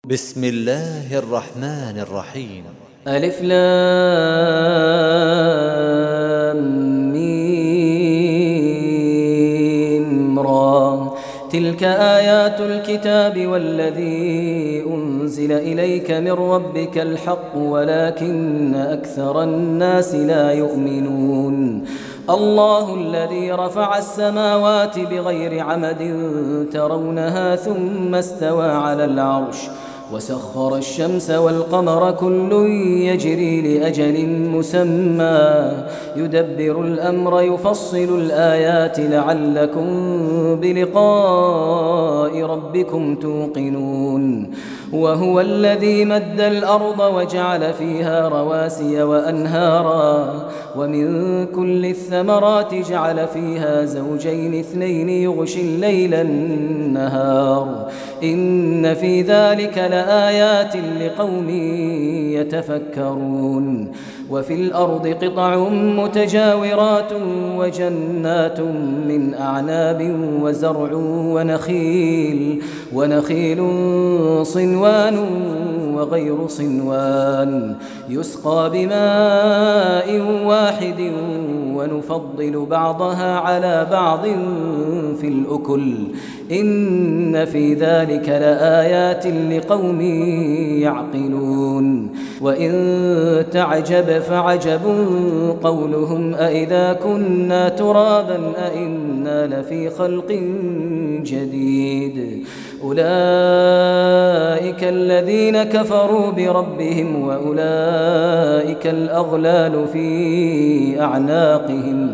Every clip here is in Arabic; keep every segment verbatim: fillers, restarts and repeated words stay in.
بسم الله الرحمن الرحيم. ألف لام ميم را. تلك آيات الكتاب والذي أنزل إليك من ربك الحق ولكن أكثر الناس لا يؤمنون. الله الذي رفع السماوات بغير عمد ترونها ثم استوى على العرش وسخر الشمس والقمر كل يجري لأجل مسمى يدبر الأمر يفصل الآيات لعلكم بلقاء ربكم توقنون. وهو الذي مد الأرض وجعل فيها رواسي وأنهارا ومن كل الثمرات جعل فيها زوجين اثنين يغشي الليل النهار إن في ذلك لآيات لقوم يتفكرون. وفي الأرض قطع متجاورات وجنات من أعناب وزرع ونخيل ونخيل صنوان وغير صنوان يسقى بماء واحد ونفضل بعضها على بعض في الأكل إن في ذلك لآيات لقوم يعقلون. وإن تعجب فعجب قولهم أإذا كنا ترابا أإنا لفي خلق جديد أولئك الذين كفروا بربهم وأولئك الأغلال في أعناقهم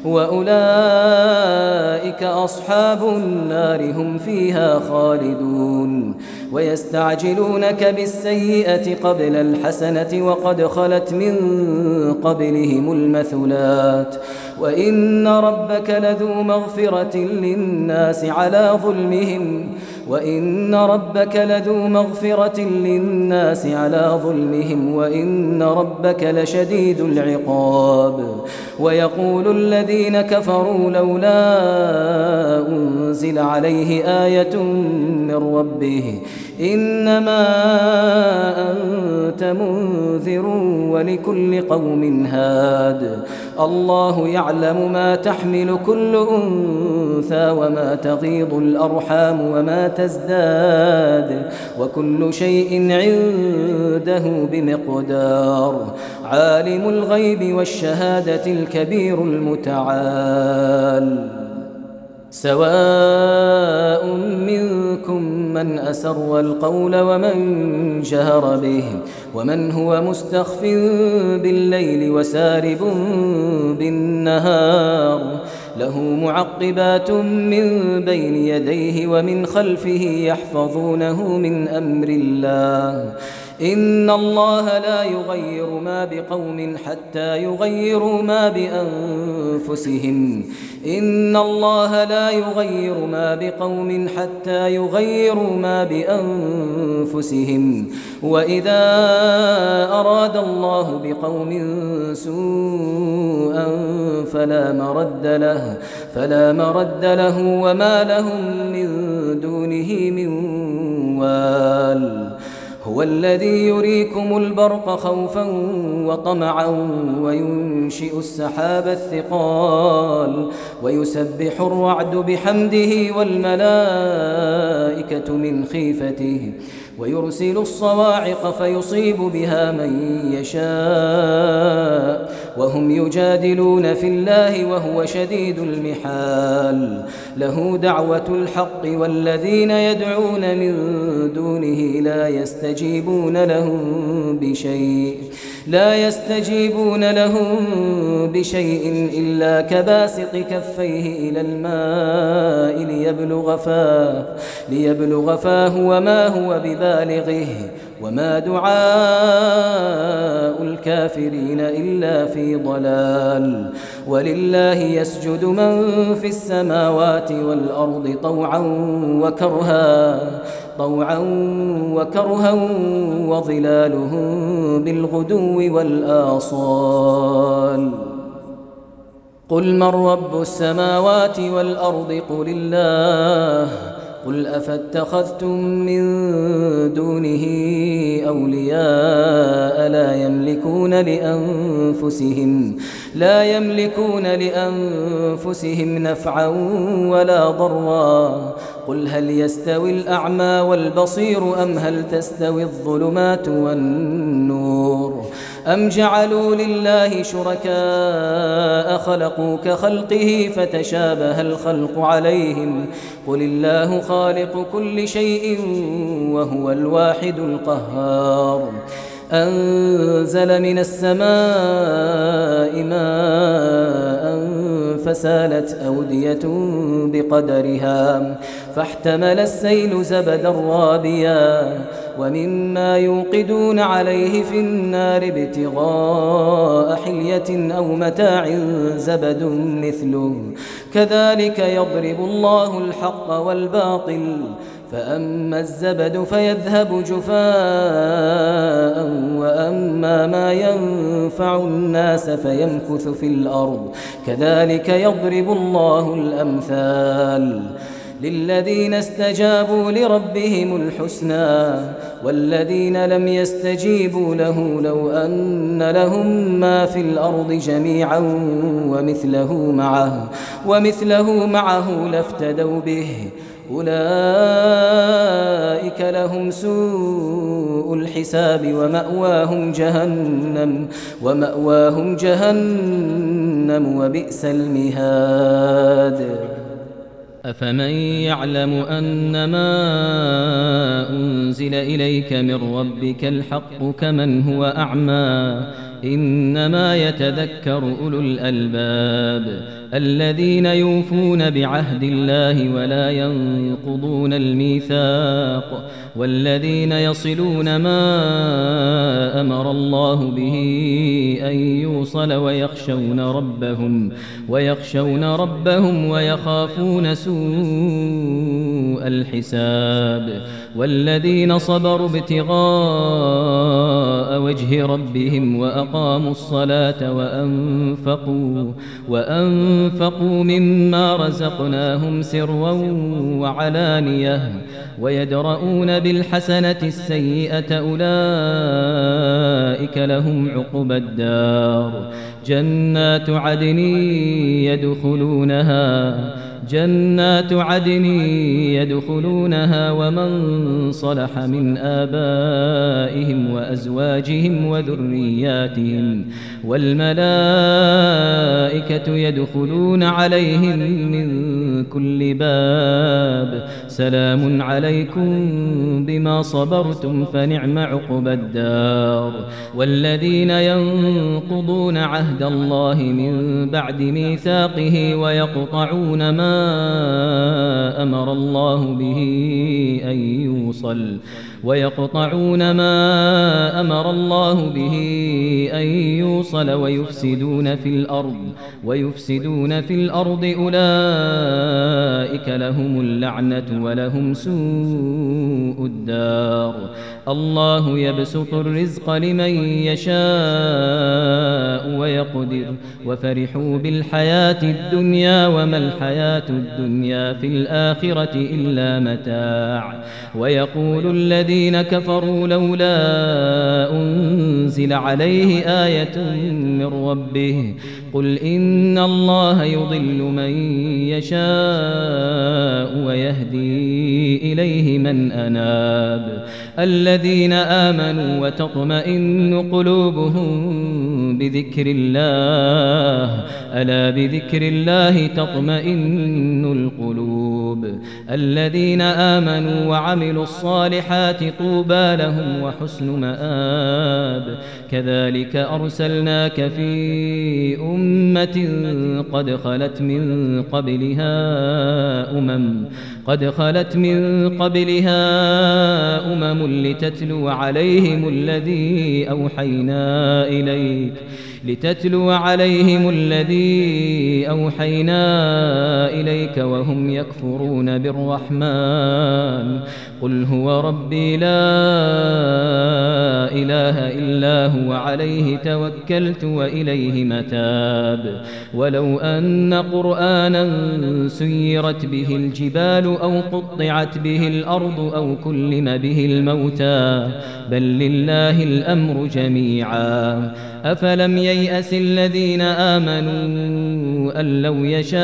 وأولئك أصحاب النار هم فيها خالدون. ويستعجلونك بالسيئة قبل الحسنة وقد خلت من قبلهم المثلات وإن ربك لذو مغفرة للناس على ظلمهم وإن ربك لذو مغفرة للناس على ظلمهم وإن ربك لشديد العقاب. ويقول الذين كفروا لولا أنزل عليه آية من ربه إنما أنت منذر ولكل قوم هاد الله يعلم ما تحمل كل أنثى وما تغيض الأرحام وما تزداد وكل شيء عنده بمقدار. عالم الغيب والشهادة الكبير المتعال. سواء منكم من أسر القول ومن جهر به ومن هو مستخف بالليل وسارب بالنهار له معقبات من بين يديه ومن خلفه يحفظونه من أمر الله إن الله لا يغير ما بقوم حتى يغيروا ما بأنفسهم إن الله لا يغير ما بقوم حتى يغيروا ما بأنفسهم وإذا أراد الله بقوم سوءا فلا مرد له فلا مرد له وما لهم من دونه من وال. هو الذي يريكم البرق خوفا وطمعا وينشئ السحاب الثقال ويسبح الرعد بحمده والملائكة من خيفته ويرسل الصواعق فيصيب بها من يشاء وهم يجادلون في الله وهو شديد المحال. له دعوة الحق والذين يدعون من دونه لا يستجيبون لهم بشيء لا يستجيبون لهم بشيء إلا كباسط كفيه إلى الماء ليبلغ فاه ليبلغ فاه وما هو ببالغه وما دعاء الكافرين إلا في ضلال. ولله يسجد من في السماوات والأرض طوعا وكرها طوعا وكرها وظلالهم بالغدو والآصال. قل من رب السماوات والأرض قل الله قل أفاتخذتم من دونه أولياء لا يملكون لأنفسهم لا يملكون لأنفسهم نفعا ولا ضرا قل هل يستوي الأعمى والبصير أم هل تستوي الظلمات والنور أم جعلوا لله شركاء خلقوا كخلقه فتشابه الخلق عليهم قل الله خالق كل شيء وهو الواحد القهار أنزل من السماء ماء فسالت أودية بقدرها فاحتمل السيل زبدا رابيا ومما يوقدون عليه في النار ابتغاء حلية أو متاع زبد مثله كذلك يضرب الله الحق والباطل فأما الزبد فيذهب جفاء وأما ما ينفع الناس فيمكث في الأرض كذلك يضرب الله الأمثال للذين استجابوا لربهم الحسنى والذين لم يستجيبوا له لو أن لهم ما في الأرض جميعا ومثله معه ومثله معه لافتدوا به أولئك لهم سوء الحساب ومأواهم جهنم ومأواهم جهنم وبئس المهاد أفمن يعلم أنما أنزل إليك من ربك الحق كمن هو أعمى إنما يتذكر أولو الألباب الذين يوفون بعهد الله ولا ينقضون الميثاق والذين يصلون ما أمر الله به أن يوصل ويخشون ربهم ويخشون ربهم ويخافون سوء الحساب والذين صبروا ابتغاء وجه ربهم وأقاموا الصلاة وأنفقوا وأنفقوا مما رزقناهم سرا وعلانية ويدرؤون بالحسنة السيئة أولئك لهم عقبى الدار جنات عدن يدخلونها جنات عدن يدخلونها ومن صلح من آبائهم وأزواجهم وذرياتهم والملائكة يدخلون عليهم من كل باب سلام عليكم بما صبرتم فنعم عقبى الدار والذين ينقضون عهد الله من بعد ميثاقه ويقطعون ما أمر الله به أن يوصل ويقطعون ما أمر الله به أن يوصل ويفسدون في الأرض ويفسدون في الأرض أولئك لهم اللعنة ولهم سوء الدار الله يبسط الرزق لمن يشاء ويقدر وفرحوا بالحياة الدنيا وما الحياة الدنيا في الآخرة إلا متاع ويقول الذين كفروا لولا أنزل عليه آية من ربه قل إن الله يضل من يشاء ويهدي إليه من أناب الذين آمنوا وتطمئن قلوبهم بذكر الله ألا بذكر الله تطمئن القلوب الذين آمنوا وعملوا الصالحات طوبى لهم وحسن مآب كذلك أرسلناك في أمة قد خلت من قبلها أمم قد خلت من قبلها أمم لتتلو عليهم الذي أوحينا إليك لتتلو عليهم الذي أوحينا إليك وهم يكفرون بالرحمن قل هو ربي لا إله إلا هو عليه توكلت وإليه متاب ولو أن قرآنا سيرت به الجبال أو قطعت به الأرض أو كلم به الموتى بل لله الأمر جميعا أفلم ييأس الذين آمنوا أن لو يشاء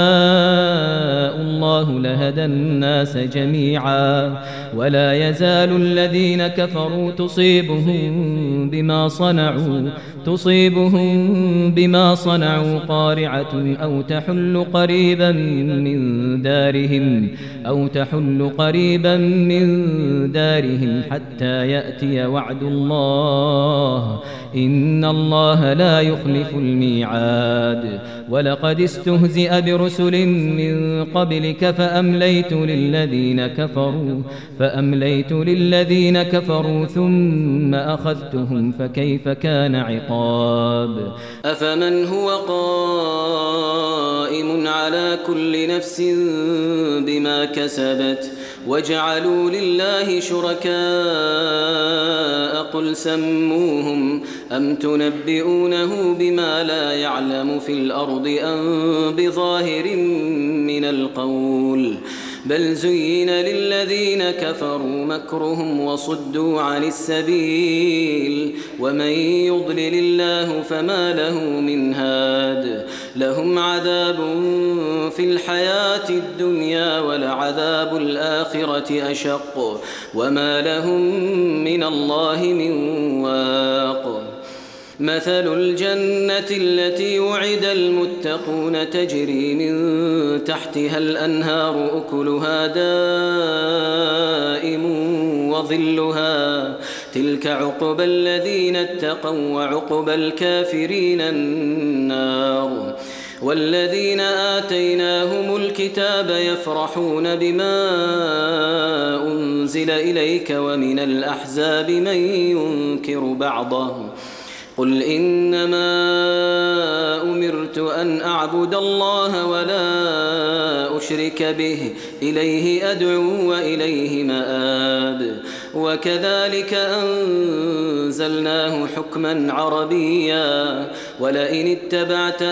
الله لهدى الناس جميعا ولا يزال الذين كفروا تصيبهم بما صنعوا تصيبهم بما صنعوا قارعة أو تحل قريبا من دارهم أو تحل قريبا من دارهم حتى يأتي وعد الله إن الله لا يخلف الميعاد ولقد استهزئ برسل من قبلك فأمليت للذين كفروا فأمليت للذين كفروا ثم أخذتهم فكيف كان عقاب أفمن هو قائم على كل نفس بما كسبت وجعلوا لله شركاء قل سموهم أم تنبئونه بما لا يعلم في الأرض أم بظاهر من القول بل زين للذين كفروا مكرهم وصدوا عن السبيل ومن يضلل الله فما له من هاد لهم عذاب في الحياة الدنيا ولعذاب الآخرة أشق وما لهم من الله من واق مثل الجنة التي وعد المتقون تجري من تحتها الأنهار أكلها دائم وظلها تلك عقبى الذين اتقوا وعقبى الكافرين النار والذين آتيناهم الكتاب يفرحون بما أنزل إليك ومن الأحزاب من ينكر بعضه قل إنما أمرت أن أعبد الله ولا أشرك به إليه أدعو وإليه مآب وكذلك أنزلناه حكما عربيا ولئن اتبعت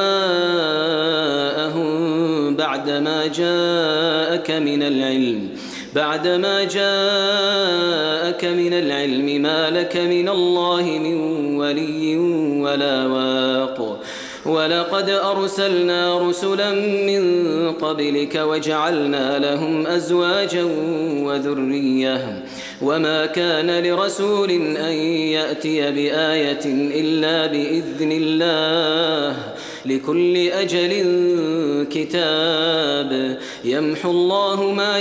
أهواءهم بعدما جاءك من العلم بعدما جاءك من العلم ما لك من الله من ولي ولا واق ولقد أرسلنا رسلا من قبلك وجعلنا لهم أزواجا وذرية وما كان لرسول أن يأتي بآية إلا بإذن الله لكل أجل كتاب يمحو الله ما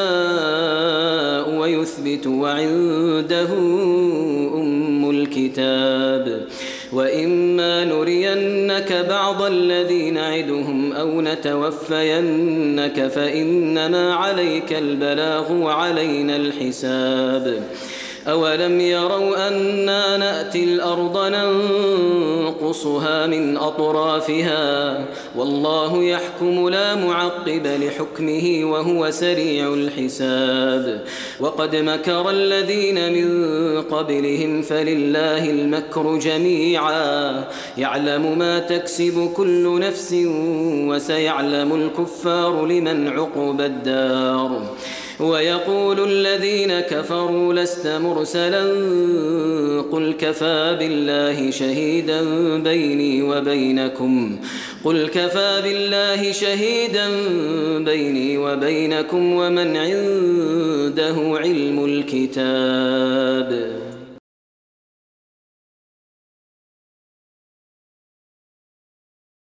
يشاء ويثبت وعنده أم الكتاب وإما نرينك بعض الذي نعدهم أو نتوفينك فإنما عليك البلاغ وعلينا الحساب أولم يروا أنا نأتي الأرض ننقصها من أطرافها والله يحكم لا معقب لحكمه وهو سريع الحساب وقد مكر الذين من قبلهم فلله المكر جميعا يعلم ما تكسب كل نفس وسيعلم الكفار لمن عقبى الدار ويقول الذين كفروا لست مرسلا قل كفى بالله شهيدا بيني وبينكم قل كفى بالله شهيدا بيني وبينكم ومن عنده علم الكتاب